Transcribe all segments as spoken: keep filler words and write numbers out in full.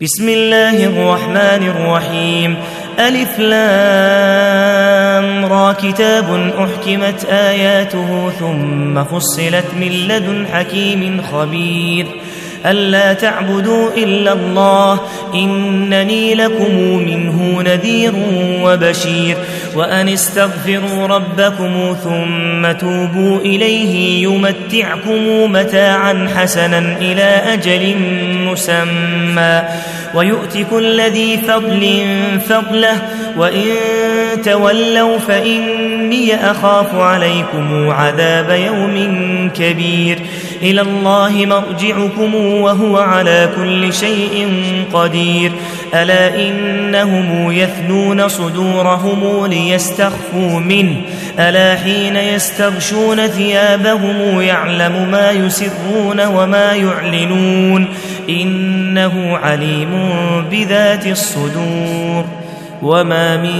بسم الله الرحمن الرحيم. ألف لام را كتاب أحكمت آياته ثم فصلت من لدن حكيم خبير ألا تعبدوا إلا الله إنني لكم منه نذير وبشير وأن استغفروا ربكم ثم توبوا إليه يمتعكم متاعا حسنا إلى أجل مسمى ويؤت كل ذي فضل فضله وإن تولوا فإني أخاف عليكم عذاب يوم كبير إلى الله مرجعكم وهو على كل شيء قدير ألا إنهم يثنون صدورهم ليستخفوا منه ألا حين يستغشون ثيابهم يعلم ما يسرون وما يعلنون إنه عليم بذات الصدور وما من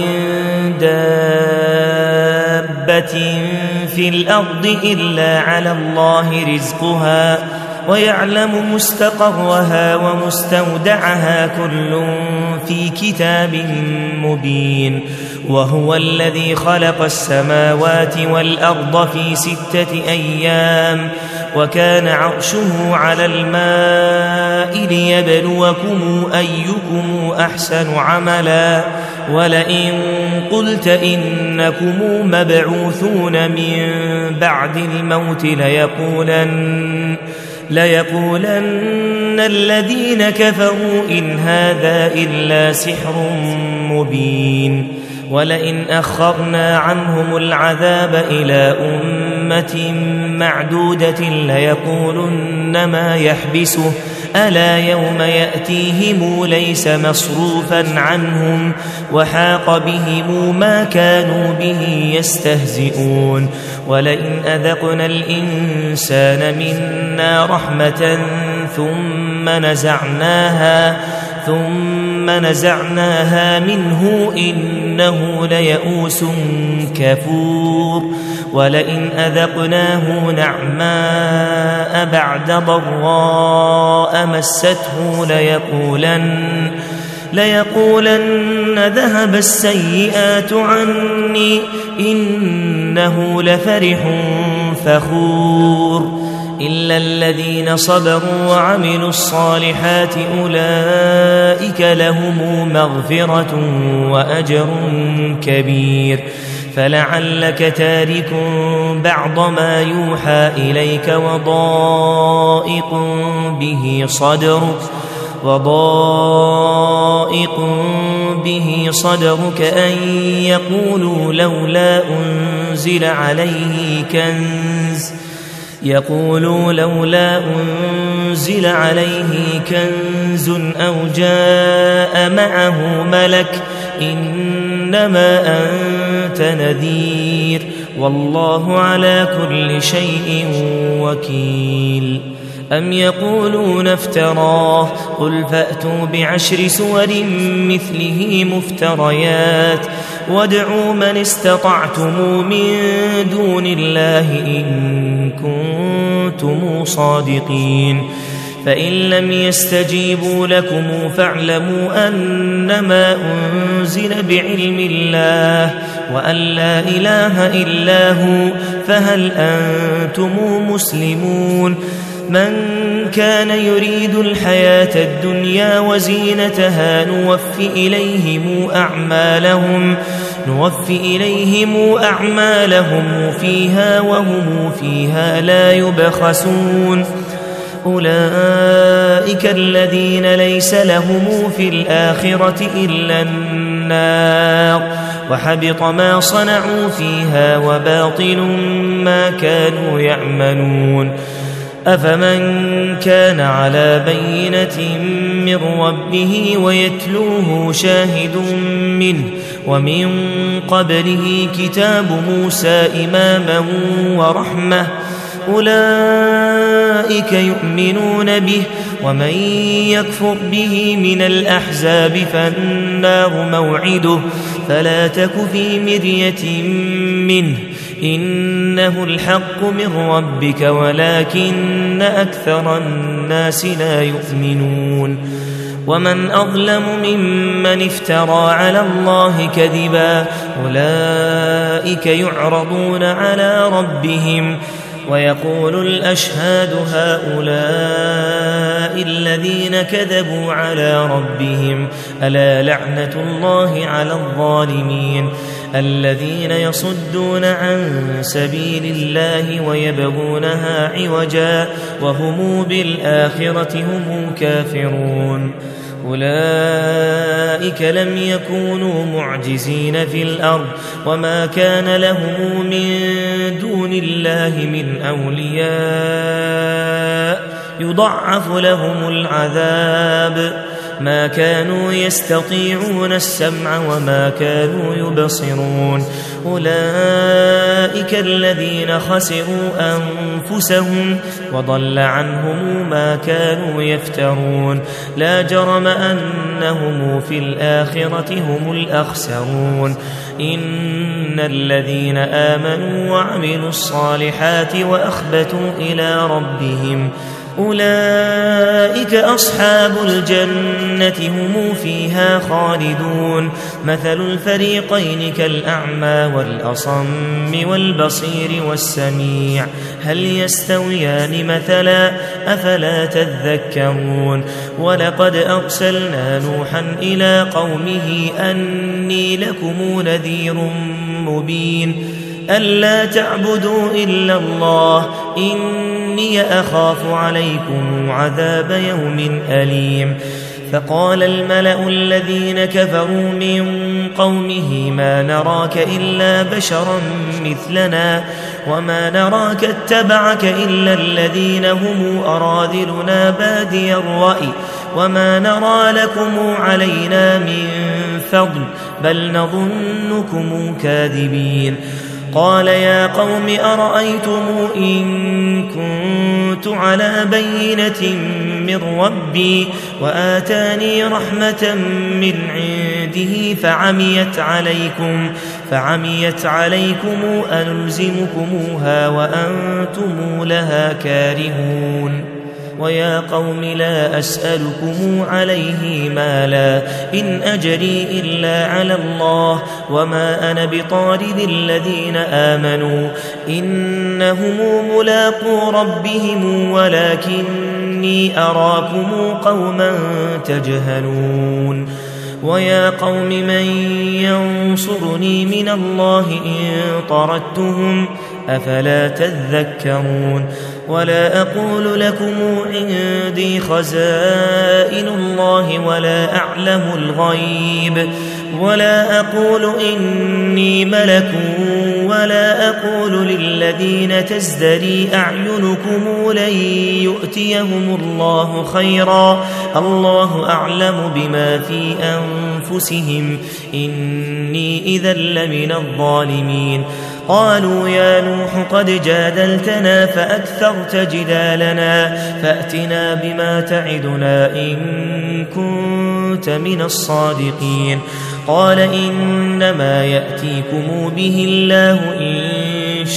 دابة في الأرض إلا على الله رزقها ويعلم مستقرها ومستودعها كل في كتاب مبين وهو الذي خلق السماوات والأرض في ستة أيام وكان عرشه على الماء ليبلوكم أيكم أحسن عملا ولئن قلت إنكم مبعوثون من بعد الموت ليقولن ليقولن الذين كفروا إن هذا إلا سحر مبين ولئن أخرنا عنهم العذاب إلى أمة معدودة ليقولن ما يحبسه ألا يوم يأتيهم ليس مصروفا عنهم وحاق بهم ما كانوا به يستهزئون ولئن أذقنا الإنسان منا رحمة ثم نزعناها ثم نزعناها منه إنه ليئوس كفور ولئن أذقناه نعماء بعد ضراء مسته ليقولن ليقولن ذهب السيئات عني إنه لفرح فخور إلا الذين صبروا وعملوا الصالحات أولئك لهم مغفرة وأجر كبير فلعلك تارك بعض ما يوحى إليك وضائق به صدرك وضائق به صدرك أن يقولوا لولا أنزل عليه كنز يقولوا لولا أنزل عليه كنز أو جاء معه ملك إنما أنت نذير والله على كل شيء وكيل أم يقولون افتراه قل فأتوا بعشر سور مثله مفتريات وادعوا من استطعتم من دون الله إن كنتم صادقين فإن لم يستجيبوا لكم فاعلموا أنما أنزل بعلم الله وأن لا إله إلا هو فهل أنتم مسلمون من كان يريد الحياة الدنيا وزينتها نوف إليهم أعمالهم نوف إليهم أعمالهم فيها وهم فيها لا يبخسون أولئك الذين ليس لهم في الآخرة إلا النار وحبط ما صنعوا فيها وباطل ما كانوا يعملون أفمن كان على بينة من ربه ويتلوه شاهد منه ومن قبله كتاب موسى إماما ورحمة أولئك يؤمنون به ومن يكفر به من الأحزاب فالنار موعده فلا تك في مرية منه إنه الحق من ربك ولكن أكثر الناس لا يؤمنون ومن أظلم ممن افترى على الله كذبا أولئك يعرضون على ربهم ويقول الأشهاد هؤلاء الذين كذبوا على ربهم ألا لعنة الله على الظالمين الذين يصدون عن سبيل الله ويبغونها عوجا وهم بالآخرة هم كافرون أولئك لم يكونوا معجزين في الأرض وما كان لهم من دون الله من أولياء يضعف لهم العذاب ما كانوا يستطيعون السمع وما كانوا يبصرون أولئك الذين خسروا أنفسهم وضل عنهم ما كانوا يفترون لا جرم أنهم في الآخرة هم الأخسرون إن الذين آمنوا وعملوا الصالحات وأخبتوا إلى ربهم أولئك أصحاب الجنة هم فيها خالدون مثل الفريقين كالأعمى والأصم والبصير والسميع هل يستويان مثلا أفلا تذكرون ولقد أرسلنا نوحا إلى قومه أني لكم نذير مبين ألا تعبدوا إلا الله إني أخاف عليكم عذاب يوم أليم فقال الملأ الذين كفروا من قومه ما نراك إلا بشرا مثلنا وما نراك اتبعك إلا الذين هم أراذلنا بادي الرأي وما نرى لكم علينا من فضل بل نظنكم كاذبين قال يا قوم أرأيتم إن كنت على بينة من ربي وآتاني رحمة من عنده فعميت عليكم فعميت عليكم ألزمكموها وأنتم لها كارهون ويا قوم لا أسألكم عليه مالا إن أجري إلا على الله وما أنا بطارد الذين آمنوا إنهم ملاقو ربهم ولكني أراكم قوما تجهلون ويا قوم من ينصرني من الله إن طردتهم أفلا تذكرون ولا أقول لكم عندي خزائن الله ولا أعلم الغيب ولا أقول إني ملك ولا أقول للذين تزدري أعينكم لن يؤتيهم الله خيرا الله أعلم بما في أنفسهم إني إذا لمن الظالمين قالوا يا نوح قد جادلتنا فأكثرت جدالنا فأتنا بما تعدنا إن كنت من الصادقين قال إنما يأتيكم به الله إن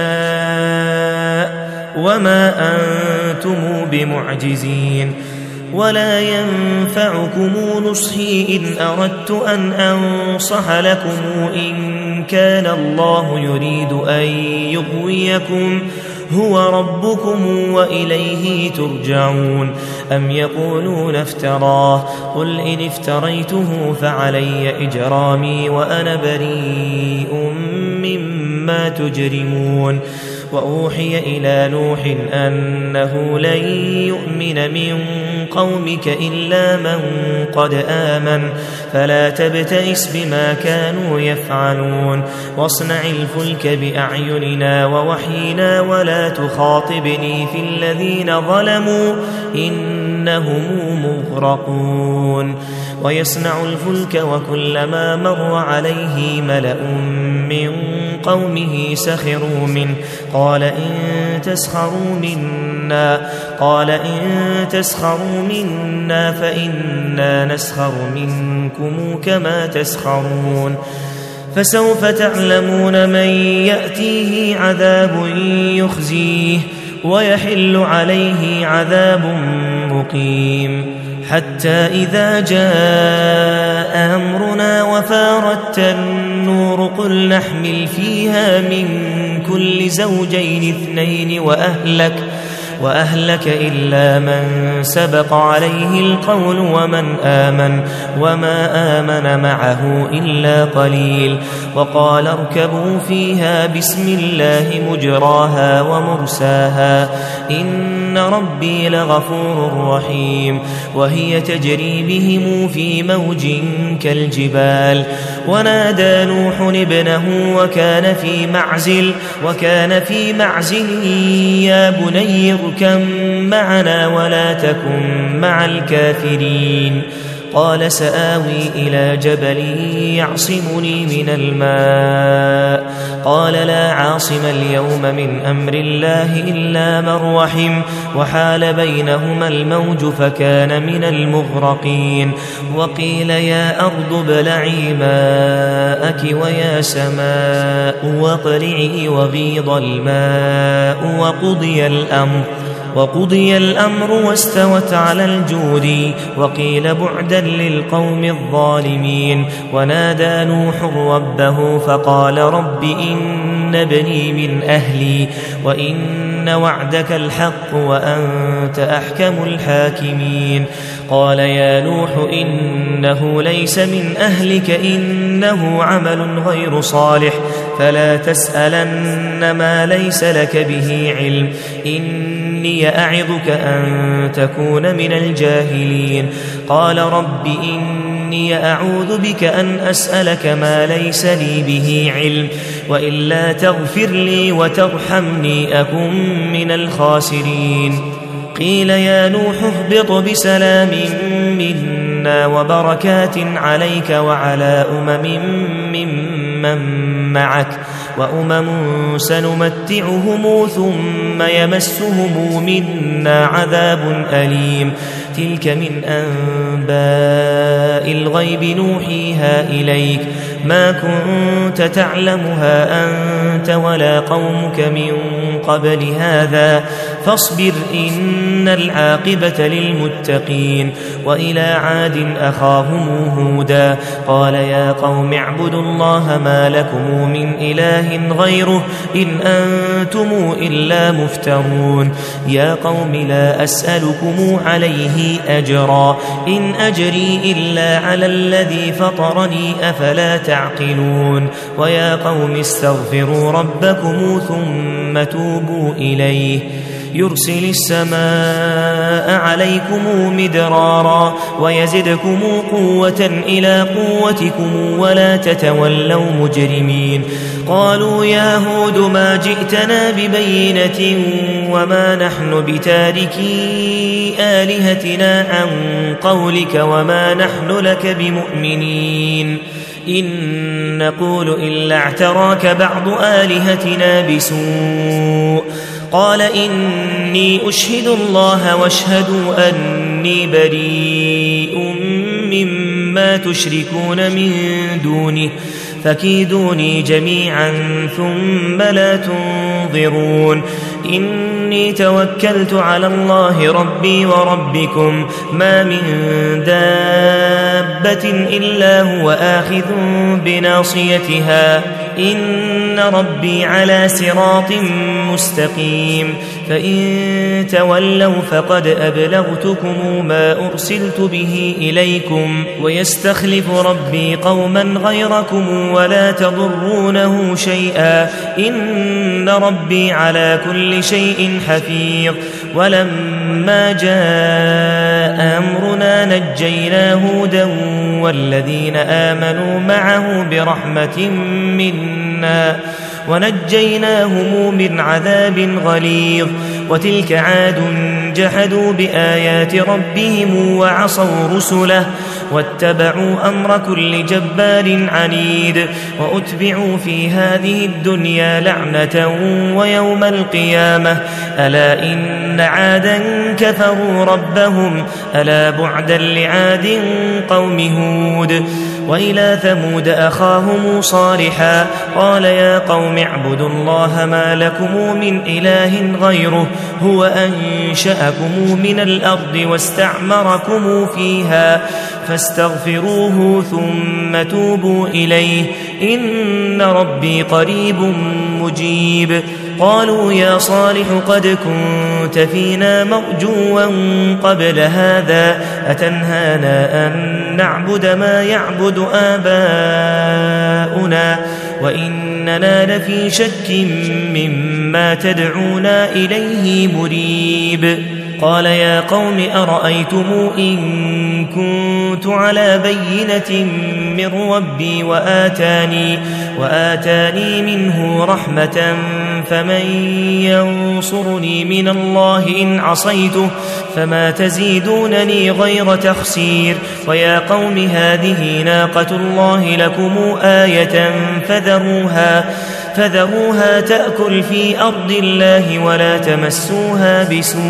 شاء وما أنتم بمعجزين ولا ينفعكم نصحي إن أردت أن أنصح لكم إن كان الله يريد أن يغويكم هو ربكم وإليه ترجعون أم يقولون افتراه قل إن افتريته فعلي إجرامي وأنا بريء مما تجرمون وأوحي إلى نوح أنه لن يؤمن من قومك إلا من قد آمن فلا تبتئس بما كانوا يفعلون واصنع الفلك بأعيننا ووحينا ولا تخاطبني في الذين ظلموا إنهم مغرقون ويصنع الفلك وكلما مر عليه ملأ من قومه سخروا منه قال إن تسخروا منا قال إن تسخروا منا فإنا نسخر منكم كما تسخرون فسوف تعلمون من يأتيه عذاب يخزيه ويحل عليه عذاب مقيم حتى إذا جاء أمرنا وفارت النور قل نحمل فيها من كل زوجين اثنين وأهلك وأهلك إلا من سبق عليه القول ومن آمن وما آمن معه إلا قليل. وقال اركبوا فيها بسم الله مجراها ومرساها إن ربي لغفور رحيم. وهي تجري بهم في موج كالجبال. ونادى نوح ابنه وكان في معزل وكان في معزل يا بني اركب معنا ولا تكن مع الكافرين. قال سآوي إلى جبل يعصمني من الماء قال لا عاصم اليوم من أمر الله إلا من رحم وحال بينهما الموج فكان من المغرقين. وقيل يا أرض ابلعي ماءك ويا سماء واقلعي وغيض الماء وقضي الأمر وقضي الأمر واستوت على الجود. وقيل بعدا للقوم الظالمين. ونادى نوح ربه فقال رب إن ابني من أهلي وإن وعدك الحق وأنت أحكم الحاكمين. قال يا نوح إنه ليس من أهلك إنه عمل غير صالح فلا تسألن ما ليس لك به علم إني أعظك أن تكون من الجاهلين. قال رب إني أعوذ بك أن أسألك ما ليس لي به علم وإلا تغفر لي وترحمني أكن من الخاسرين. قيل يا نوح اهبط بسلام منا وبركات عليك وعلى أمم ممن معك وأمم سنمتعهم ثم يمسهم منا عذاب أليم. تلك من أنباء الغيب نوحيها إليك ما كنت تعلمها أنت ولا قومك من قبل هذا فاصبر إن العاقبة للمتقين. وإلى عاد أخاهم هودا قال يا قوم اعبدوا الله ما لكم من إله غيره إن أنتم إلا مفترون. يا قوم لا أسألكم عليه أجرا إن أجري إلا على الذي فطرني أفلا تعقلون. ويا قوم استغفروا ربكم ثم توبوا إليه يرسل السماء عليكم مدرارا ويزدكم قوة إلى قوتكم ولا تتولوا مجرمين. قالوا يا هود ما جئتنا ببينة وما نحن بتاركي آلهتنا عن قولك وما نحن لك بمؤمنين إن نقول إلا اعتراك بعض آلهتنا بسوء. قال إني أشهد الله واشهدوا أني بريء مما تشركون من دونه فكيدوني جميعا ثم لا تنظرون. إني توكلت على الله ربي وربكم ما من دابة إلا هو آخذ بناصيتها إن ربي على صراط مستقيم. فإن تولوا فقد أبلغتكم ما أرسلت به إليكم ويستخلف ربي قوما غيركم ولا تضرونه شيئا إن ربي على كل شيء حفيظ. ولما جاء أمرنا نجينا هودا والذين آمنوا معه برحمة منا ونجيناهم من عذاب غليظ. وتلك عاد جحدوا بآيات ربهم وعصوا رسله واتبعوا أمر كل جبار عنيد. وأتبعوا في هذه الدنيا لعنة ويوم القيامة ألا إن عادا كفروا ربهم ألا بعدا لعاد قوم هود. وإلى ثمود أخاهم صالحا قال يا قوم اعبدوا الله ما لكم من إله غيره هو أنشأكم من الأرض واستعمركم فيها فاستغفروه ثم توبوا إليه إن ربي قريب مجيب قالوا يا صالح قد كنت فينا مرجوا قبل هذا أتنهانا أن نعبد ما يعبد آباؤنا وإننا لفي شك مما تدعونا إليه مريب قال يا قوم أرأيتم إن كنت على بينة من ربي وآتاني, وآتاني منه رحمة فمن ينصرني من الله إن عصيته فما تزيدونني غير تخسير ويا قوم هذه ناقة الله لكم آية فذروها فذروها تأكل في أرض الله ولا تمسوها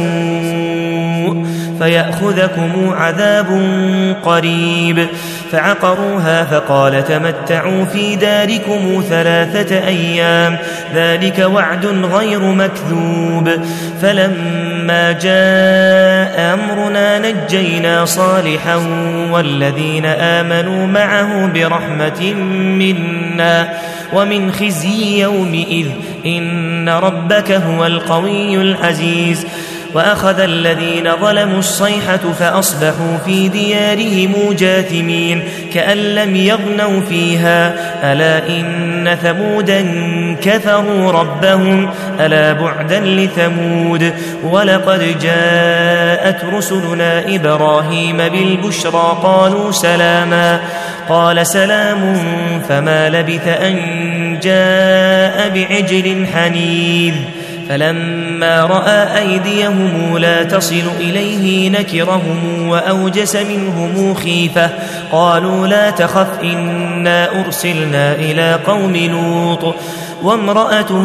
بسوء فيأخذكم عذاب قريب فعقروها فقال تمتعوا في داركم ثلاثة أيام ذلك وعد غير مكذوب فلما جاء أمرنا نجينا صالحا والذين آمنوا معه برحمة منا ومن خزي يومئذ إن ربك هو القوي العزيز وأخذ الذين ظلموا الصيحة فأصبحوا في ديارهم جاثمين كأن لم يغنوا فيها ألا إن ثمودا كفروا ربهم ألا بعدا لثمود ولقد جاءت رسلنا إبراهيم بالبشرى قالوا سلاما قال سلام فما لبث أن جاء بعجل حنيذ فلما رأى أيديهم لا تصل إليه نكرهم وأوجس منهم خيفة قالوا لا تخف إنا أرسلنا إلى قوم لوط وامرأته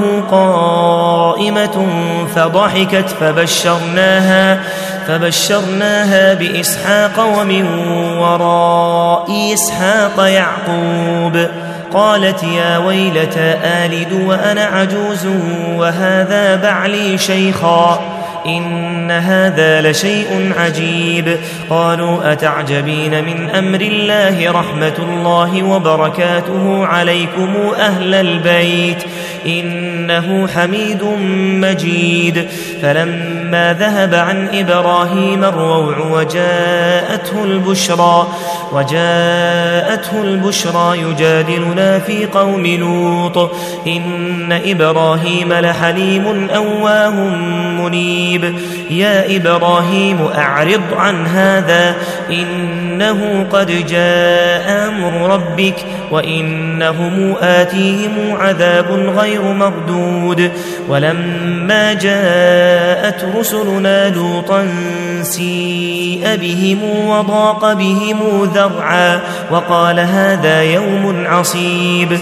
قائمة فضحكت فبشرناها فبشرناها بإسحاق ومن وراء إسحاق يعقوب قالت يا ويلتى آلد وأنا عجوز وهذا بعلي شيخا إن هذا لشيء عجيب قالوا أتعجبين من أمر الله رحمة الله وبركاته عليكم أهل البيت إنه حميد مجيد فلما ذهب عن إبراهيم الروع وجاءته البشرى وجاءته البشرى يجادلنا في قوم لوط إن إبراهيم لحليم أواه منيب يا إبراهيم أعرض عن هذا إنه قد جاء أمر ربك وإنهم آتيهم عذاب غير مردود ولما جاءت رسلنا لوطا سيء بهم وضاق بهم ذرعا وقال هذا يوم عصيب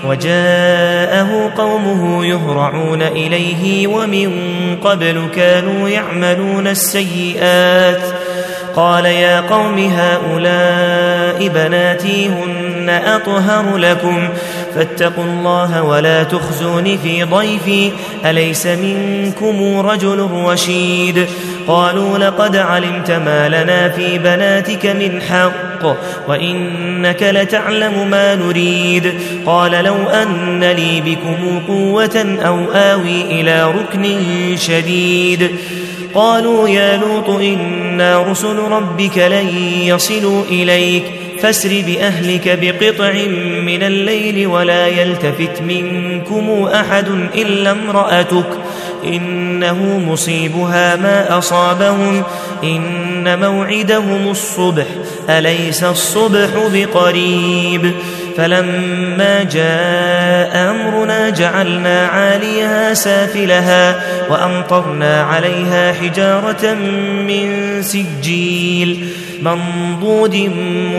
وجاءه قومه يهرعون إليه ومن قبل كانوا يعملون السيئات قال يا قوم هؤلاء بناتي هن أطهر لكم فاتقوا الله ولا تخزون في ضيفي أليس منكم رجل رشيد قالوا لقد علمت ما لنا في بناتك من حق وإنك لتعلم ما نريد قال لو أن لي بكم قوة أو آوي إلى ركن شديد قالوا يا لوط إنا رسل ربك لن يصلوا إليك فاسر بأهلك بقطع من الليل ولا يلتفت منكم أحد إلا امرأتك إنه مصيبها ما أصابهم إن موعدهم الصبح أليس الصبح بقريب فلما جاء أمرنا جعلنا عاليها سافلها وأمطرنا عليها حجارة من سجيل منضود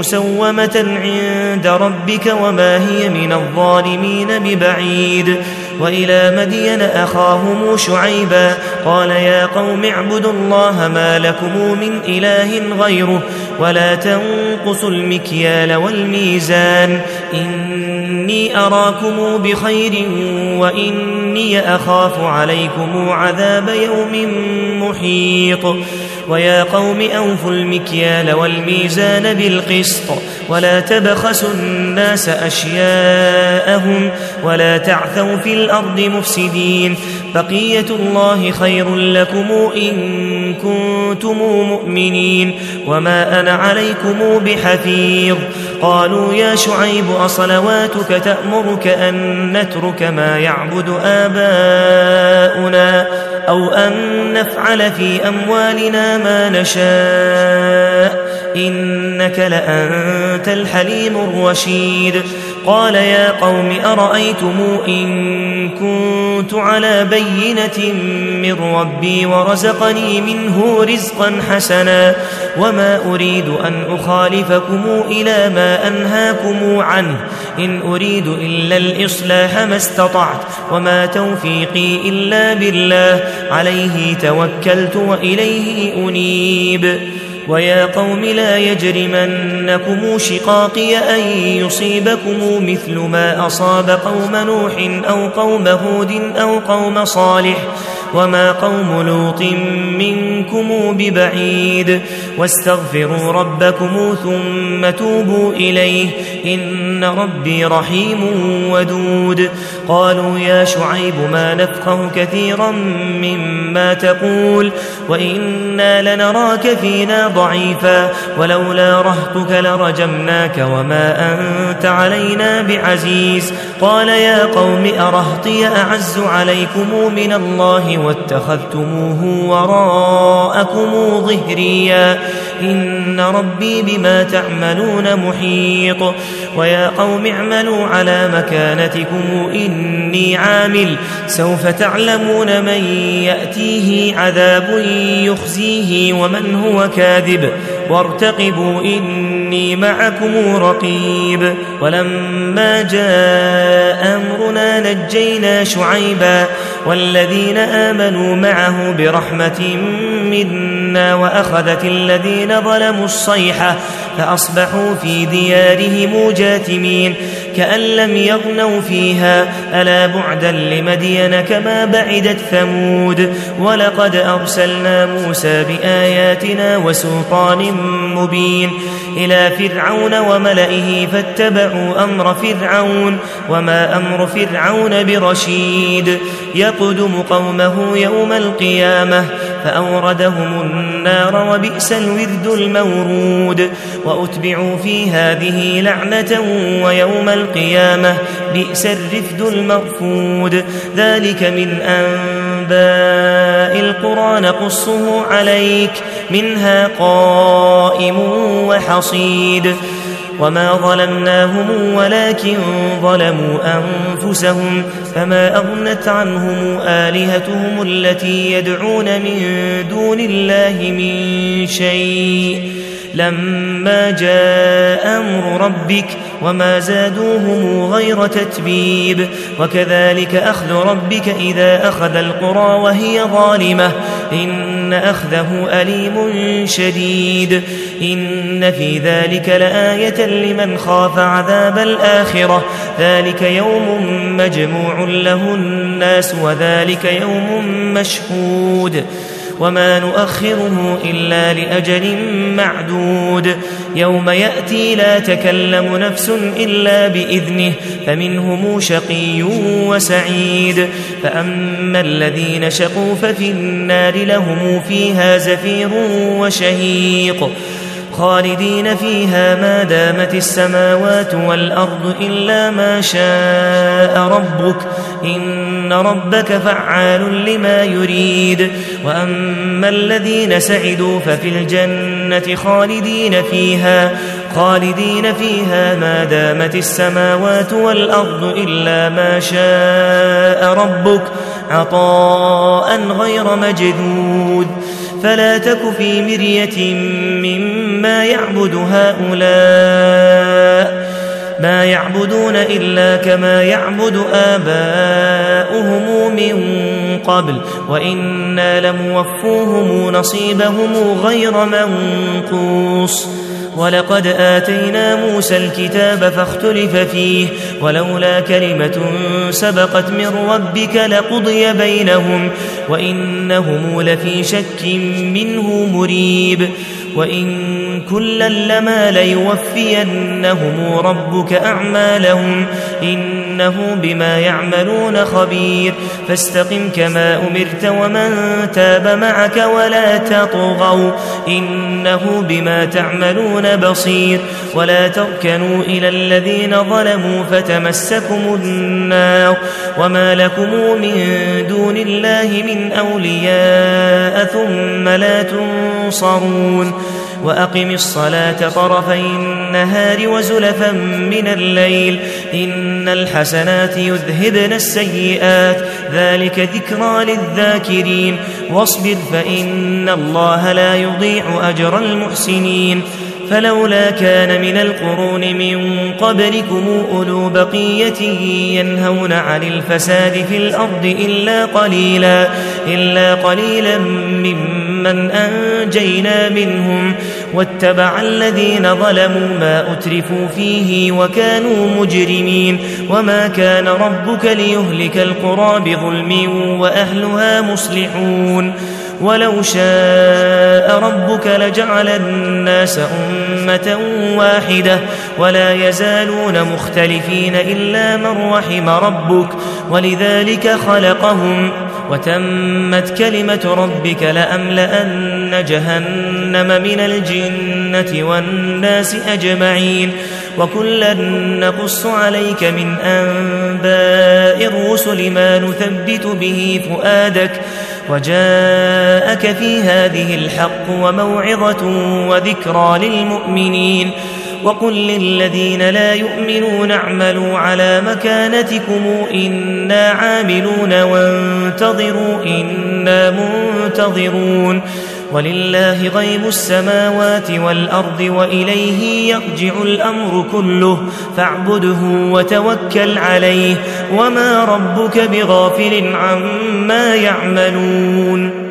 مسومة عند ربك وما هي من الظالمين ببعيد وإلى مدين أخاهم شعيبا قال يا قوم اعبدوا الله ما لكم من إله غيره ولا تنقصوا المكيال والميزان إني أراكم بخير وإني أخاف عليكم عذاب يوم محيط ويا قوم أوفوا المكيال والميزان بالقسط ولا تبخسوا الناس أشياءهم ولا تعثوا في الأرض مفسدين بقية الله خير لكم إن كنتم مؤمنين وما أنا عليكم بحفيظ قالوا يا شعيب أصلواتك تأمرك أن نترك ما يعبد آباؤنا أو أن نفعل في أموالنا ما نشاء إنك لأنت الحليم الرشيد قال يا قوم أرأيتم إن كنت على بينة من ربي ورزقني منه رزقا حسنا وما أريد أن أخالفكم إلى ما أنهاكم عنه إن أريد إلا الإصلاح ما استطعت وما توفيقي إلا بالله عليه توكلت وإليه أنيب ويا قوم لا يجرمنكم شقاقي أن يصيبكم مثل ما أصاب قوم نوح أو قوم هود أو قوم صالح وما قوم لوط منكم ببعيد واستغفروا ربكم ثم توبوا إليه إن ربي رحيم ودود قالوا يا شعيب ما نفقه كثيرا مما تقول وإنا لنراك فينا ضعيفا ولولا رهطك لرجمناك وما أنت علينا بعزيز قال يا قوم أرهطي أعز عليكم من الله واتخذتموه وراءكم ظهريا إن ربي بما تعملون محيط ويا قوم اعملوا على مكانتكم إني عامل سوف تعلمون من يأتيه عذاب يخزيه ومن هو كاذب وارتقبوا إني معكم رقيب ولما جاء أمرنا نجينا شعيبا والذين آمنوا معه برحمة منا وأخذت الذين ظلموا الصيحة فأصبحوا في ديارهم جاثمين كأن لم يغنوا فيها ألا بعدا لمدين كما بعدت ثمود ولقد أرسلنا موسى بآياتنا وسلطان مبين إلى فرعون وملئه فاتبعوا أمر فرعون وما أمر فرعون برشيد يقدم قومه يوم القيامة فأوردهم النار وبئس الورد المورود وأتبعوا في هذه لعنة ويوم القيامة بئس الرفد المرفود ذلك من أنباء القرى نقصه عليك منها قائم وحصيد وما ظلمناهم ولكن ظلموا أنفسهم فما أغنت عنهم آلهتهم التي يدعون من دون الله من شيء لما جاء أمر ربك وما زادوهم غير تتبيب وكذلك أخذ ربك إذا أخذ القرى وهي ظالمة إن أخذه أليم شديد إن في ذلك لآية لمن خاف عذاب الآخرة ذلك يوم مجموع له الناس وذلك يوم مشهود وما نؤخره إلا لأجل معدود يوم يأتي لا تكلم نفس إلا بإذنه فمنهم شقي وسعيد فأما الذين شقوا ففي النار لهم فيها زفير وشهيق خالدين فيها ما دامت السماوات والأرض إلا ما شاء ربك إن ربك فعال لما يريد وأما الذين سعدوا ففي الجنة خالدين فيها خالدين فيها ما دامت السماوات والأرض إلا ما شاء ربك عطاء غير مجدود فلا تك في مرية مما يعبد هؤلاء ما يعبدون إلا كما يعبد آباؤهم من قبل وإنا لموفوهم نصيبهم غير منقوص ولقد آتينا موسى الكتاب فاختلف فيه ولولا كلمة سبقت من ربك لقضي بينهم وإنهم لفي شك منه مريب وإن كلا لما ليوفينهم ربك أعمالهم إنه بما يعملون خبير فاستقم كما أمرت ومن تاب معك ولا تطغوا إنه بما تعملون بصير ولا تركنوا إلى الذين ظلموا فتمسكم النار وما لكم من دون الله من أولياء ثم لا تنصرون وأقم الصلاة طرفي النهار وزلفا من الليل إن الحسنات يذهبن السيئات ذلك ذكرى للذاكرين واصبر فإن الله لا يضيع أجر المحسنين فلولا كان من القرون من قبلكم أولو بقية ينهون عن الفساد في الأرض إلا قليلا, إلا قليلا ممن أنجينا منهم واتبع الذين ظلموا ما أترفوا فيه وكانوا مجرمين وما كان ربك ليهلك القرى بظلم وأهلها مصلحون ولو شاء ربك لجعل الناس أمة واحدة ولا يزالون مختلفين إلا من رحم ربك ولذلك خلقهم وتمت كلمة ربك لأملأن جهنم من الجنة والناس أجمعين وكلا نقص عليك من أنباء الرسل ما نثبت به فؤادك وجاءك في هذه الحق وموعظة وذكرى للمؤمنين وقل للذين لا يؤمنون اعملوا على مكانتكم إنا عاملون وانتظروا إنا منتظرون ولله غيب السماوات والأرض وإليه يرجع الأمر كله فاعبده وتوكل عليه وما ربك بغافل عما يعملون